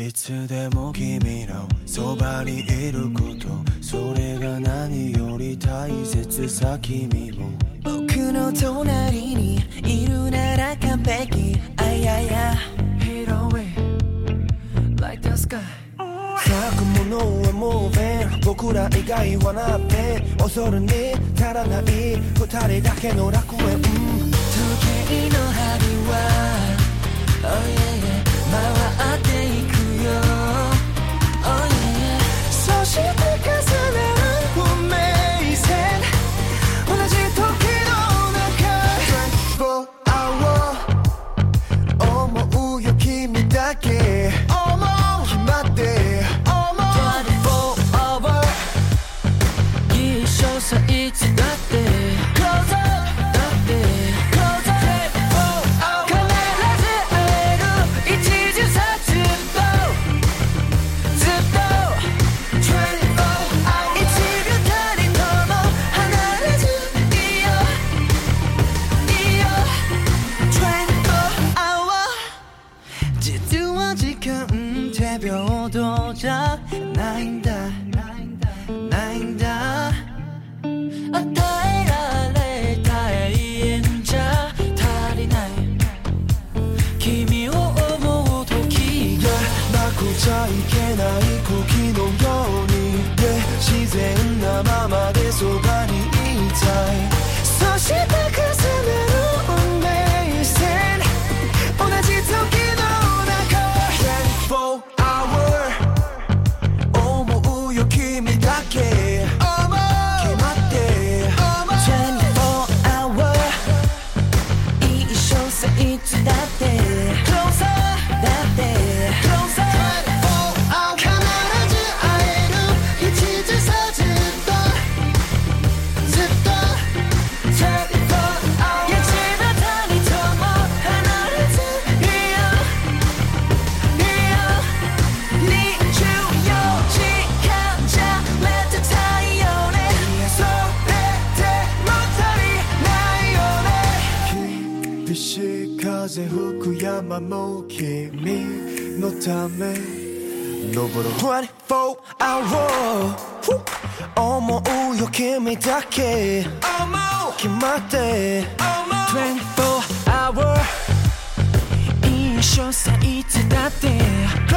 いつでも君のそばにいること、それが何より大切さ。君も僕の隣にいるなら完璧。I hit away like the sky。 咲くものはもうベン、僕ら以外はなって恐るに足らない二人だけの楽園。時計の針は、oh yeah, 回っていくよ、oh yeah。 そして重ねる運命線、同じ時の中 24 hour 思うよ君だけ、決まっていつだって Close up だって Close up 必ず会える一途さ、ずっと24 hours 1秒たりとも離れずいいよいいよ24 hours。 実は時間って平等じゃないんだないんだ。与えられた永遠じゃ足りない、君を思う時がなくちゃいけない時のように、自然なままでそばにいたい。 そして重ねる運命線、同じ時の中 24 hour 思うよ君だけ、 いつだって Closer だって Closer 必ず会える一途さ、ずっとずっと24 hours いつまたにとも離れずいいよいいよ。24時間じゃめっちゃ太陽ね、それでも足りないよね。 厳しい風吹く山も君のため登る24 hour 思うよ君だけ、決まって24 hour 一緒さいつだって